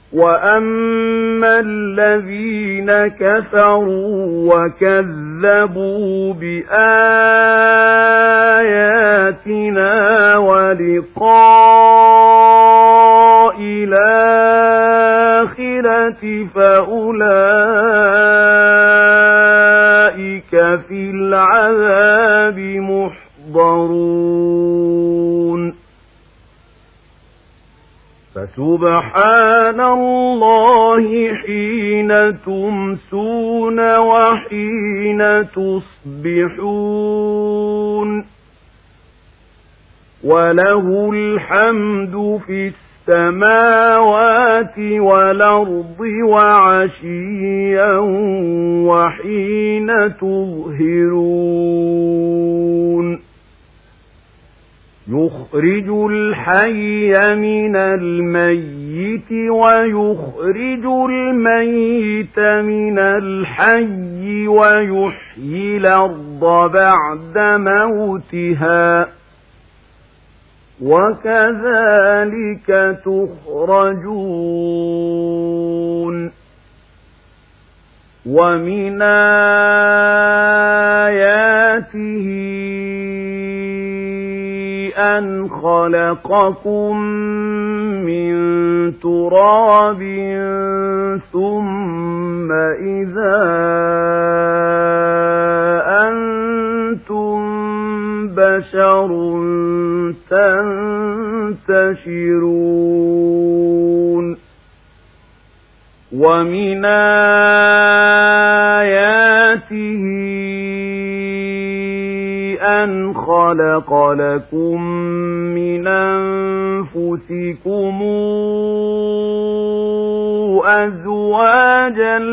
وَأَمَّا الَّذِينَ كَفَرُوا وَكَذَّبُوا بِآيَاتِنَا وَلِقَاءِ الْآخِرَةِ فَأُولَئِكَ فِي الْعَذَابِ مُحْضَرُونَ فسبحان الله حين تمسون وحين تصبحون وله الحمد في السماوات والأرض وعشيا وحين تظهرون يخرج الحي من الميت ويخرج الميت من الحي ويحيي الأرض بعد موتها وكذلك تخرجون ومن آياته أن خلقكم من تراب ثم إذا أنتم بشر تنتشرون ومن آياته أن خلق لكم من أنفسكم أزواجا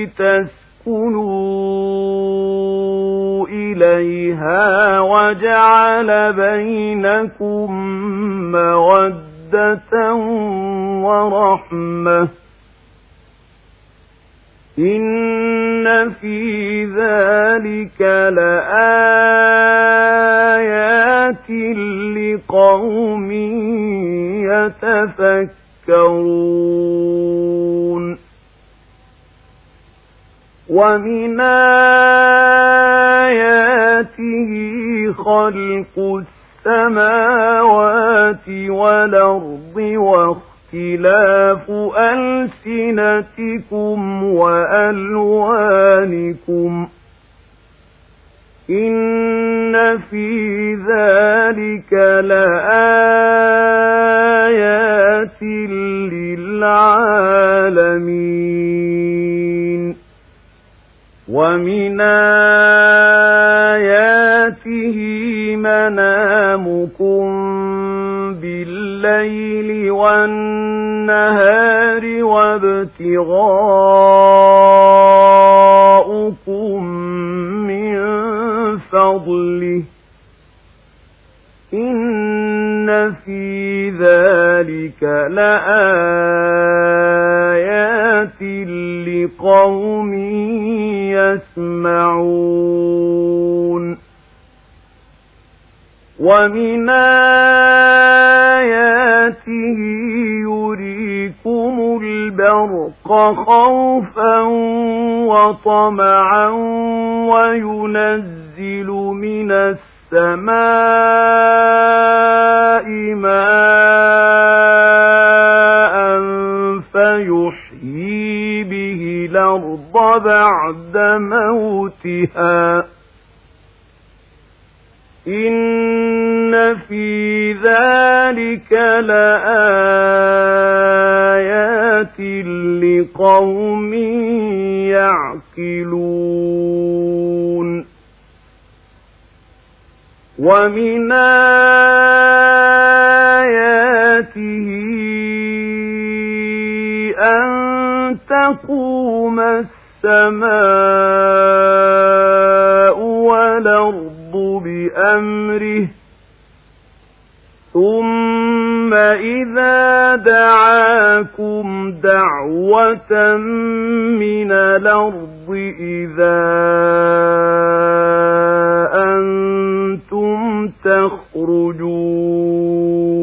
لتسكنوا إليها وجعل بينكم مودة ورحمة إن في ذلك لآيات لقوم يتفكرون ومن آياته خلق السماوات والأرض واختلاف ألسنتكم وألوانكم إن في ذلك لآيات للعالمين ومن آياته منامكم بالليل والنهار وابتغاؤكم من فضله إن في ذلك لآيات لقوم يسمعون ومن آياته يريكم البرق خوفا وطمعا وينزل من السماء ماء فيحيي به الأرض بعد موتها إن في ذلك لآيات لقوم يعقلون ومن آياته أن تقوم السماء والأرض بأمره ثم إذا دعاكم دعوة من الأرض إذا أنتم تخرجون